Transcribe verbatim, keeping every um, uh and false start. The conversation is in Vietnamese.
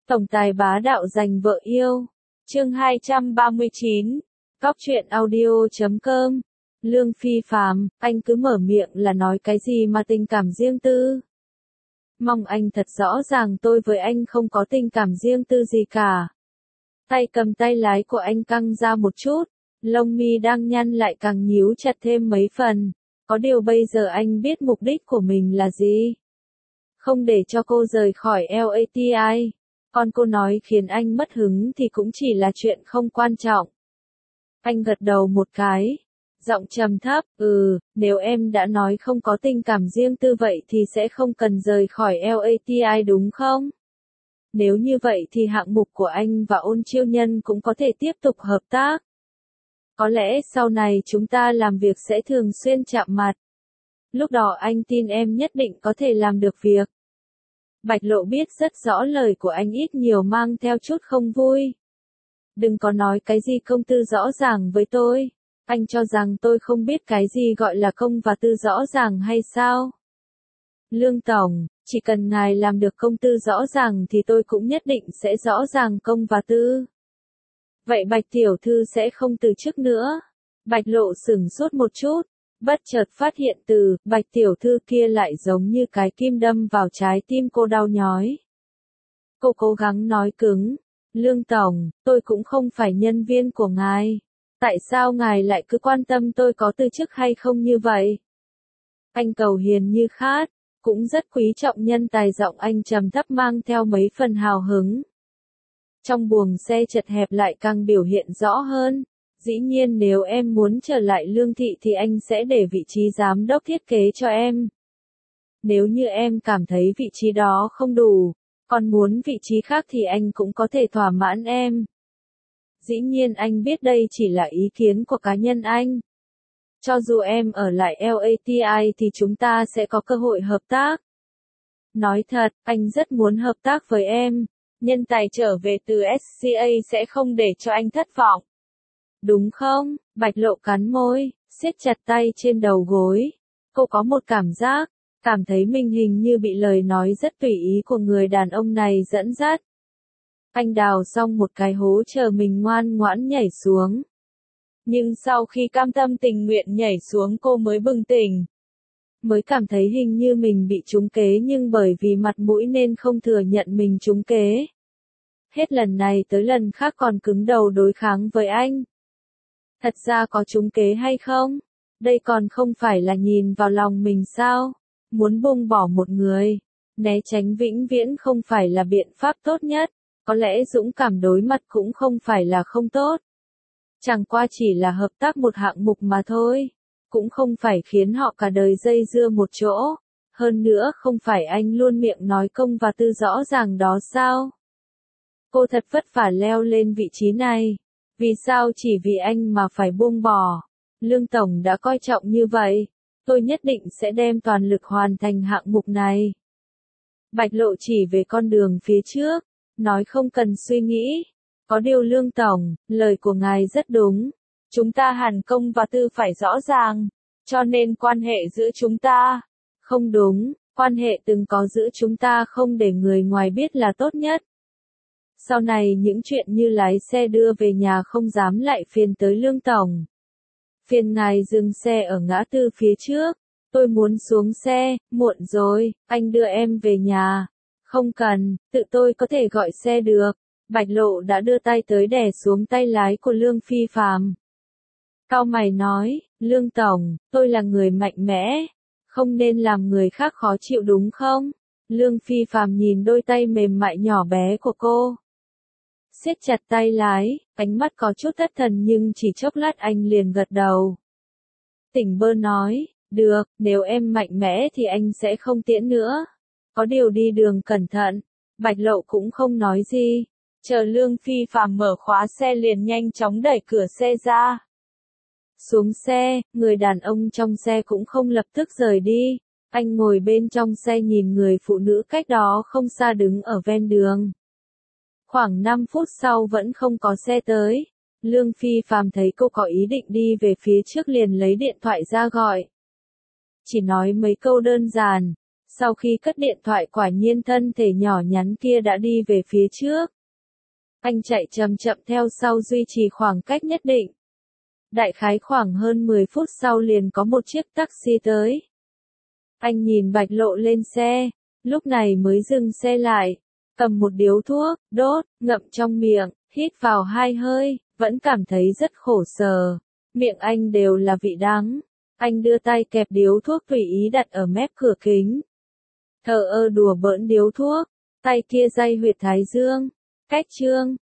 Tổng tài bá đạo giành vợ yêu. Chương hai trăm ba mươi chín. Cóc truyện audio chấm com. Lương Phi Phàm, anh cứ mở miệng là nói cái gì mà tình cảm riêng tư. Mong anh thật rõ ràng tôi với anh không có tình cảm riêng tư gì cả. Tay cầm tay lái của anh căng ra một chút, lông mi đang nhăn lại càng nhíu chặt thêm mấy phần. Có điều bây giờ anh biết mục đích của mình là gì. Không để cho cô rời khỏi lờ a tê i. Còn cô nói khiến anh mất hứng thì cũng chỉ là chuyện không quan trọng. Anh gật đầu một cái. Giọng trầm thấp, ừ, nếu em đã nói không có tình cảm riêng tư vậy thì sẽ không cần rời khỏi lờ a tê i đúng không? Nếu như vậy thì hạng mục của anh và Ôn Chiêu Nhân cũng có thể tiếp tục hợp tác. Có lẽ sau này chúng ta làm việc sẽ thường xuyên chạm mặt. Lúc đó anh tin em nhất định có thể làm được việc. Bạch Lộ biết rất rõ lời của anh ít nhiều mang theo chút không vui. Đừng có nói cái gì công tư rõ ràng với tôi. Anh cho rằng tôi không biết cái gì gọi là công và tư rõ ràng hay sao? Lương Tổng, chỉ cần ngài làm được công tư rõ ràng thì tôi cũng nhất định sẽ rõ ràng công và tư. Vậy Bạch Tiểu Thư sẽ không từ chức nữa. Bạch Lộ sửng sốt một chút, bất chợt phát hiện từ Bạch Tiểu Thư kia lại giống như cái kim đâm vào trái tim cô đau nhói. Cô cố gắng nói cứng, Lương Tổng, tôi cũng không phải nhân viên của ngài. Tại sao ngài lại cứ quan tâm tôi có từ chức hay không như vậy? Anh cầu hiền như khát, cũng rất quý trọng nhân tài, giọng anh trầm thấp mang theo mấy phần hào hứng. Trong buồng xe chật hẹp lại càng biểu hiện rõ hơn. Dĩ nhiên nếu em muốn trở lại Lương Thị thì anh sẽ để vị trí giám đốc thiết kế cho em. Nếu như em cảm thấy vị trí đó không đủ, còn muốn vị trí khác thì anh cũng có thể thỏa mãn em. Dĩ nhiên anh biết đây chỉ là ý kiến của cá nhân anh. Cho dù em ở lại lờ a tê i thì chúng ta sẽ có cơ hội hợp tác. Nói thật, anh rất muốn hợp tác với em. Nhân tài trở về từ ét xê a sẽ không để cho anh thất vọng. Đúng không? Bạch Lộ cắn môi, siết chặt tay trên đầu gối. Cô có một cảm giác, cảm thấy mình hình như bị lời nói rất tùy ý của người đàn ông này dẫn dắt. Anh đào xong một cái hố chờ mình ngoan ngoãn nhảy xuống. Nhưng sau khi cam tâm tình nguyện nhảy xuống cô mới bừng tỉnh. Mới cảm thấy hình như mình bị trúng kế nhưng bởi vì mặt mũi nên không thừa nhận mình trúng kế. Hết lần này tới lần khác còn cứng đầu đối kháng với anh. Thật ra có trúng kế hay không? Đây còn không phải là nhìn vào lòng mình sao? Muốn buông bỏ một người, né tránh vĩnh viễn không phải là biện pháp tốt nhất. Có lẽ dũng cảm đối mặt cũng không phải là không tốt. Chẳng qua chỉ là hợp tác một hạng mục mà thôi. Cũng không phải khiến họ cả đời dây dưa một chỗ. Hơn nữa không phải anh luôn miệng nói công và tư rõ ràng đó sao? Cô thật vất vả leo lên vị trí này. Vì sao chỉ vì anh mà phải buông bỏ? Lương Tổng đã coi trọng như vậy. Tôi nhất định sẽ đem toàn lực hoàn thành hạng mục này. Bạch Lộ chỉ về con đường phía trước. Nói không cần suy nghĩ. Có điều Lương Tổng, lời của ngài rất đúng. Chúng ta hàn công và tư phải rõ ràng. Cho nên quan hệ giữa chúng ta. Không đúng, quan hệ từng có giữa chúng ta không để người ngoài biết là tốt nhất. Sau này những chuyện như lái xe đưa về nhà không dám lại phiền tới Lương Tổng. Phiền ngài dừng xe ở ngã tư phía trước. Tôi muốn xuống xe, muộn rồi, anh đưa em về nhà. Không cần, tự tôi có thể gọi xe được. Bạch Lộ đã đưa tay tới đè xuống tay lái của Lương Phi Phàm. Cau mày nói, Lương Tổng, tôi là người mạnh mẽ. Không nên làm người khác khó chịu đúng không? Lương Phi Phàm nhìn đôi tay mềm mại nhỏ bé của cô. Siết chặt tay lái, ánh mắt có chút thất thần nhưng chỉ chốc lát anh liền gật đầu. Tỉnh bơ nói, được, nếu em mạnh mẽ thì anh sẽ không tiễn nữa. Có điều đi đường cẩn thận. Bạch Lộ cũng không nói gì. Chờ Lương Phi Phàm mở khóa xe liền nhanh chóng đẩy cửa xe ra. Xuống xe, người đàn ông trong xe cũng không lập tức rời đi. Anh ngồi bên trong xe nhìn người phụ nữ cách đó không xa đứng ở ven đường. Khoảng năm phút sau vẫn không có xe tới. Lương Phi Phàm thấy cô có ý định đi về phía trước liền lấy điện thoại ra gọi. Chỉ nói mấy câu đơn giản. Sau khi cất điện thoại quả nhiên thân thể nhỏ nhắn kia đã đi về phía trước. Anh chạy chậm chậm theo sau duy trì khoảng cách nhất định. Đại khái khoảng hơn mười phút sau liền có một chiếc taxi tới. Anh nhìn Bạch Lộ lên xe, lúc này mới dừng xe lại, cầm một điếu thuốc, đốt, ngậm trong miệng, hít vào hai hơi, vẫn cảm thấy rất khổ sở. Miệng anh đều là vị đắng. Anh đưa tay kẹp điếu thuốc tùy ý đặt ở mép cửa kính. Thờ ơ đùa bỡn điếu thuốc, tay kia day huyệt thái dương. Cách chương